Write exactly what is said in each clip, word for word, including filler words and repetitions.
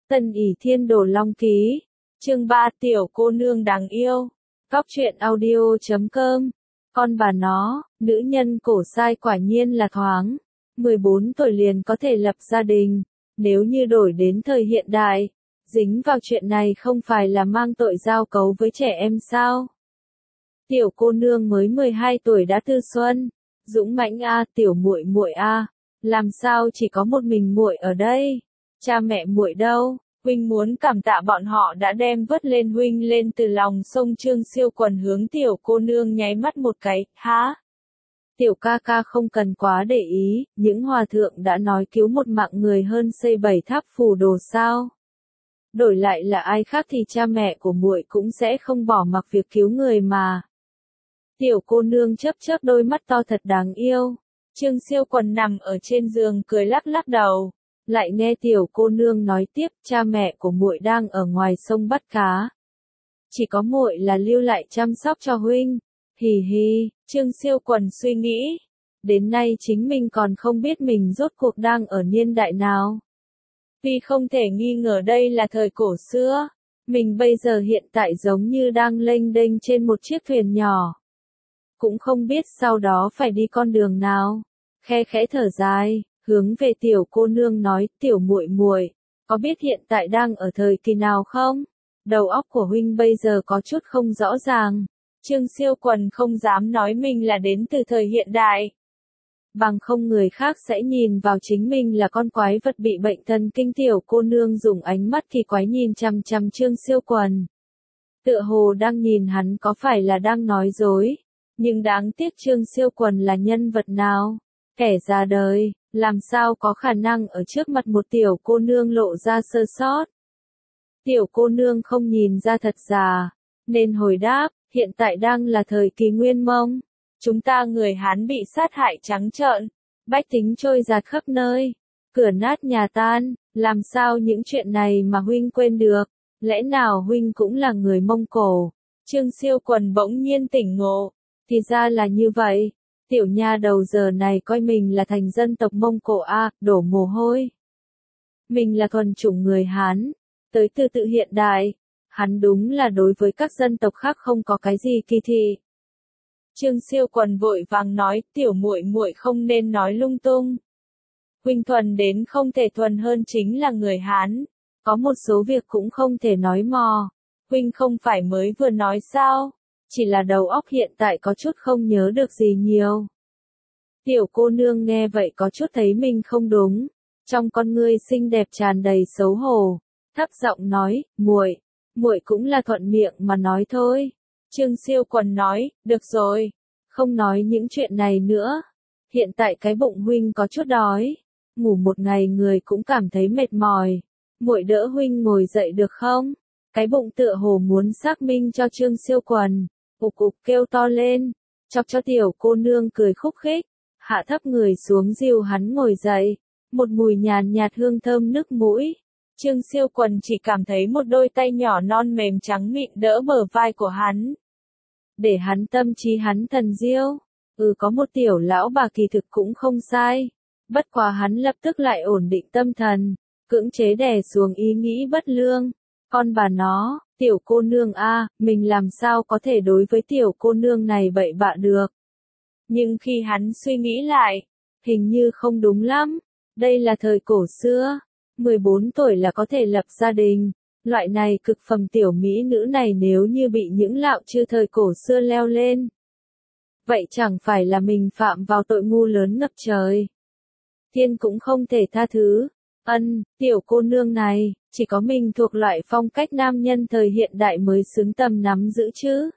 Tân ỷ thiên đồ long ký. Chương ba tiểu cô nương đáng yêu. Góc truyện audio chấm com. Con bà nó, nữ nhân cổ sai quả nhiên là thoáng. mười bốn tuổi liền có thể lập gia đình. Nếu như đổi đến thời hiện đại, dính vào chuyện này không phải là mang tội giao cấu với trẻ em sao? Tiểu cô nương mới mười hai tuổi đã tư xuân. Dũng mãnh a, tiểu muội muội a, làm sao chỉ có một mình muội ở đây? Cha mẹ muội đâu? Huynh muốn cảm tạ bọn họ đã đem vớt lên huynh lên từ lòng sông. Trương Siêu Quần hướng tiểu cô nương nháy mắt một cái, hả? Tiểu ca ca không cần quá để ý, những hòa thượng đã nói cứu một mạng người hơn xây bảy tháp phù đồ sao? Đổi lại là ai khác thì cha mẹ của muội cũng sẽ không bỏ mặc việc cứu người mà. Tiểu cô nương chớp chớp đôi mắt to thật đáng yêu. Trương Siêu Quần nằm ở trên giường cười lắc lắc đầu. Lại nghe tiểu cô nương nói tiếp, cha mẹ của muội đang ở ngoài sông bắt cá. Chỉ có muội là lưu lại chăm sóc cho huynh. Hì hì, Trương Siêu Quần suy nghĩ. Đến nay chính mình còn không biết mình rốt cuộc đang ở niên đại nào. Vì không thể nghi ngờ đây là thời cổ xưa. Mình bây giờ hiện tại giống như đang lênh đênh trên một chiếc thuyền nhỏ. Cũng không biết sau đó phải đi con đường nào. Khe khẽ thở dài, hướng về tiểu cô nương nói, tiểu muội muội, có biết hiện tại đang ở thời kỳ nào không? Đầu óc của huynh bây giờ có chút không rõ ràng. Trương Siêu Quần không dám nói mình là đến từ thời hiện đại. Bằng không người khác sẽ nhìn vào chính mình là con quái vật bị bệnh thần kinh. Tiểu cô nương dùng ánh mắt kỳ quái nhìn chằm chằm Trương Siêu Quần. Tựa hồ đang nhìn hắn có phải là đang nói dối. Nhưng đáng tiếc Trương Siêu Quần là nhân vật nào? Kẻ già đời, làm sao có khả năng ở trước mặt một tiểu cô nương lộ ra sơ sót? Tiểu cô nương không nhìn ra thật già, nên hồi đáp, hiện tại đang là thời kỳ Nguyên Mông. Chúng ta người Hán bị sát hại trắng trợn, bách tính trôi giạt khắp nơi, cửa nát nhà tan, làm sao những chuyện này mà huynh quên được? Lẽ nào huynh cũng là người Mông Cổ? Trương Siêu Quần bỗng nhiên tỉnh ngộ. Thì ra là như vậy, tiểu nha đầu giờ này coi mình là thành dân tộc Mông Cổ a, à, đổ mồ hôi. Mình là thuần chủng người Hán, tới từ tự hiện đại, hắn đúng là đối với các dân tộc khác không có cái gì kỳ thị. Trương Siêu Quần vội vàng nói, tiểu muội muội không nên nói lung tung. Huynh thuần đến không thể thuần hơn chính là người Hán, có một số việc cũng không thể nói mò. Huynh không phải mới vừa nói sao? Chỉ là đầu óc hiện tại có chút không nhớ được gì nhiều. Tiểu cô nương nghe vậy có chút thấy mình không đúng. Trong con ngươi xinh đẹp tràn đầy xấu hổ. Thấp giọng nói, muội, muội cũng là thuận miệng mà nói thôi. Trương Siêu Quần nói, được rồi. Không nói những chuyện này nữa. Hiện tại cái bụng huynh có chút đói. Ngủ một ngày người cũng cảm thấy mệt mỏi. Muội đỡ huynh ngồi dậy được không? Cái bụng tựa hồ muốn xác minh cho Trương Siêu Quần. Ục ục kêu to lên, chọc cho tiểu cô nương cười khúc khích, hạ thấp người xuống dìu hắn ngồi dậy, một mùi nhàn nhạt hương thơm nức mũi. Trương Siêu Quần chỉ cảm thấy một đôi tay nhỏ non mềm trắng mịn đỡ bờ vai của hắn. Để hắn tâm trí hắn thần diêu, ừ có một tiểu lão bà kỳ thực cũng không sai. Bất quá hắn lập tức lại ổn định tâm thần, cưỡng chế đè xuống ý nghĩ bất lương. Con bà nó, tiểu cô nương a, mình làm sao có thể đối với tiểu cô nương này bậy bạ được. Nhưng khi hắn suy nghĩ lại, hình như không đúng lắm. Đây là thời cổ xưa, mười bốn tuổi là có thể lập gia đình. Loại này cực phẩm tiểu mỹ nữ này nếu như bị những lạo chư thời cổ xưa leo lên. Vậy chẳng phải là mình phạm vào tội ngu lớn ngập trời. Thiên cũng không thể tha thứ. Ân, tiểu cô nương này, chỉ có mình thuộc loại phong cách nam nhân thời hiện đại mới xứng tầm nắm giữ chứ.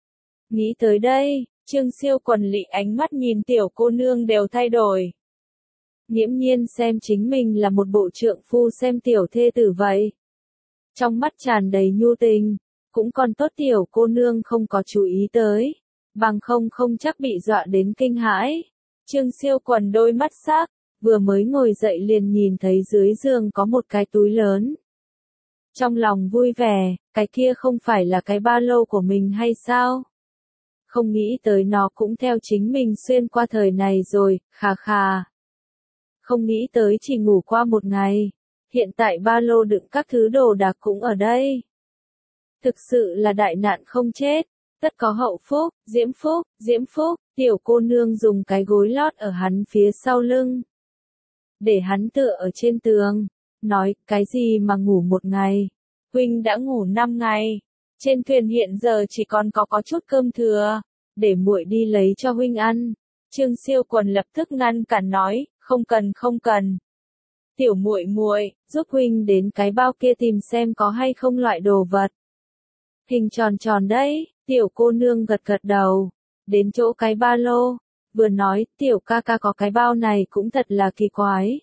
Nghĩ tới đây, Trương Siêu Quần lị ánh mắt nhìn tiểu cô nương đều thay đổi. Nghiễm nhiên xem chính mình là một bộ trượng phu xem tiểu thê tử vậy. Trong mắt tràn đầy nhu tình, cũng còn tốt tiểu cô nương không có chú ý tới. Bằng không không chắc bị dọa đến kinh hãi. Trương Siêu Quần đôi mắt sắc. Vừa mới ngồi dậy liền nhìn thấy dưới giường có một cái túi lớn. Trong lòng vui vẻ, cái kia không phải là cái ba lô của mình hay sao? Không nghĩ tới nó cũng theo chính mình xuyên qua thời này rồi, khà khà. Không nghĩ tới chỉ ngủ qua một ngày. hiện tại ba lô đựng các thứ đồ đạc cũng ở đây. Thực sự là đại nạn không chết, tất có hậu phúc, Diễm Phúc, Diễm Phúc, tiểu cô nương dùng cái gối lót ở hắn phía sau lưng. Để hắn tựa ở trên tường, nói, cái gì mà ngủ một ngày, huynh đã ngủ năm ngày, trên thuyền hiện giờ chỉ còn có có chút cơm thừa, để muội đi lấy cho huynh ăn. Trương Siêu Quần lập tức ngăn cản nói, không cần không cần. Tiểu muội muội, giúp huynh đến cái bao kia tìm xem có hay không loại đồ vật. Hình tròn tròn đấy, tiểu cô nương gật gật đầu, đến chỗ cái ba lô, vừa nói, tiểu ca ca có cái bao này cũng thật là kỳ quái.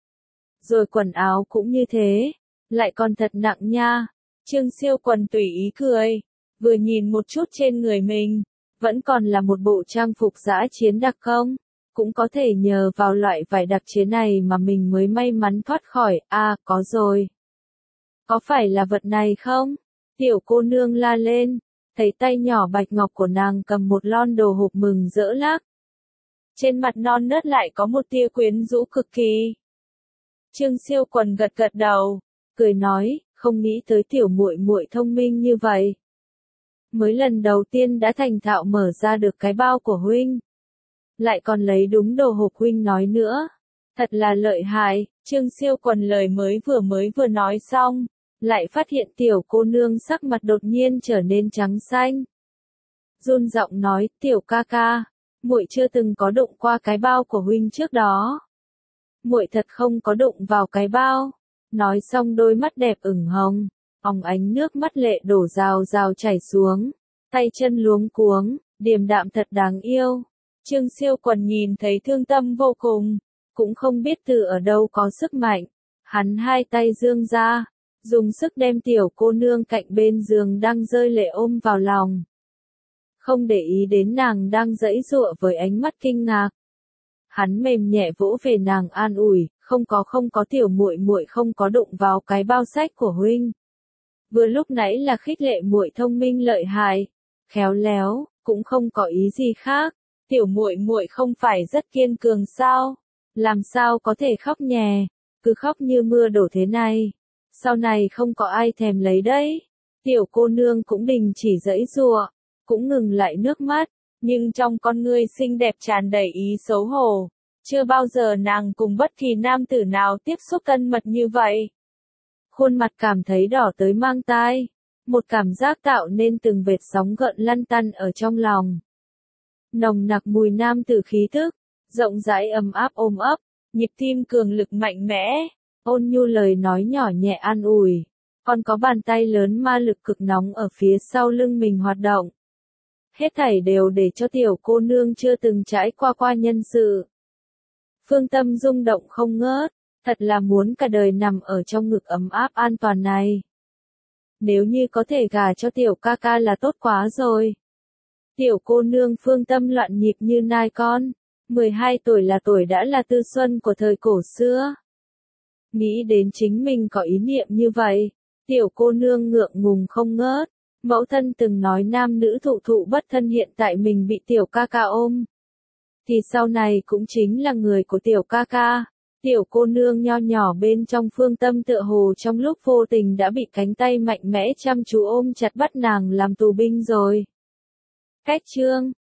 Rồi quần áo cũng như thế, lại còn thật nặng nha. Trương Siêu Quần tùy ý cười, vừa nhìn một chút trên người mình, vẫn còn là một bộ trang phục dã chiến đặc công, cũng có thể nhờ vào loại vải đặc chế này mà mình mới may mắn thoát khỏi. À, có rồi. Có phải là vật này không? Tiểu cô nương la lên, thấy tay nhỏ bạch ngọc của nàng cầm một lon đồ hộp mừng rỡ lác. Trên mặt non nớt lại có một tia quyến rũ cực kỳ. Trương Siêu Quần gật gật đầu, cười nói, không nghĩ tới tiểu muội muội thông minh như vậy. Mới lần đầu tiên đã thành thạo mở ra được cái bao của huynh. Lại còn lấy đúng đồ hộp huynh nói nữa. Thật là lợi hại. Trương Siêu Quần lời mới vừa mới vừa nói xong, lại phát hiện tiểu cô nương sắc mặt đột nhiên trở nên trắng xanh. Run giọng nói, tiểu ca ca, muội chưa từng có đụng qua cái bao của huynh trước đó. Muội thật không có đụng vào cái bao. Nói xong đôi mắt đẹp ửng hồng, óng ánh nước mắt lệ đổ rào rào chảy xuống, tay chân luống cuống, điềm đạm thật đáng yêu. Trương Siêu Quần nhìn thấy thương tâm vô cùng, cũng không biết từ ở đâu có sức mạnh, hắn hai tay giương ra, dùng sức đem tiểu cô nương cạnh bên giường đang rơi lệ ôm vào lòng. Không để ý đến nàng đang giãy giụa với ánh mắt kinh ngạc. Hắn mềm nhẹ vỗ về nàng an ủi, không có không có tiểu muội muội không có đụng vào cái bao sách của huynh. Vừa lúc nãy là khích lệ muội thông minh lợi hại, khéo léo, cũng không có ý gì khác. Tiểu muội muội không phải rất kiên cường sao? Làm sao có thể khóc nhè, cứ khóc như mưa đổ thế này. Sau này không có ai thèm lấy đấy. Tiểu cô nương cũng đình chỉ giãy giụa, cũng ngừng lại nước mắt, nhưng trong con ngươi xinh đẹp tràn đầy ý xấu hổ. Chưa bao giờ nàng cùng bất kỳ nam tử nào tiếp xúc thân mật như vậy. Khuôn mặt cảm thấy đỏ tới mang tai, một cảm giác tạo nên từng vệt sóng gợn lăn tăn ở trong lòng. Nồng nặc mùi nam tử khí tức, rộng rãi ấm áp ôm ấp, nhịp tim cường lực mạnh mẽ, ôn nhu lời nói nhỏ nhẹ an ủi, còn có bàn tay lớn ma lực cực nóng ở phía sau lưng mình hoạt động. Hết thảy đều để cho tiểu cô nương chưa từng trải qua qua nhân sự. Phương tâm rung động không ngớt, thật là muốn cả đời nằm ở trong ngực ấm áp an toàn này. Nếu như có thể gả cho tiểu ca ca là tốt quá rồi. Tiểu cô nương phương tâm loạn nhịp như nai con, mười hai tuổi là tuổi đã là tư xuân của thời cổ xưa. Nghĩ đến chính mình có ý niệm như vậy, tiểu cô nương ngượng ngùng không ngớt, mẫu thân từng nói nam nữ thụ thụ bất thân hiện tại mình bị tiểu ca ca ôm. Thì sau này cũng chính là người của tiểu ca ca. Tiểu cô nương nho nhỏ bên trong phương tâm tựa hồ trong lúc vô tình đã bị cánh tay mạnh mẽ chăm chú ôm chặt bắt nàng làm tù binh rồi. Cách chương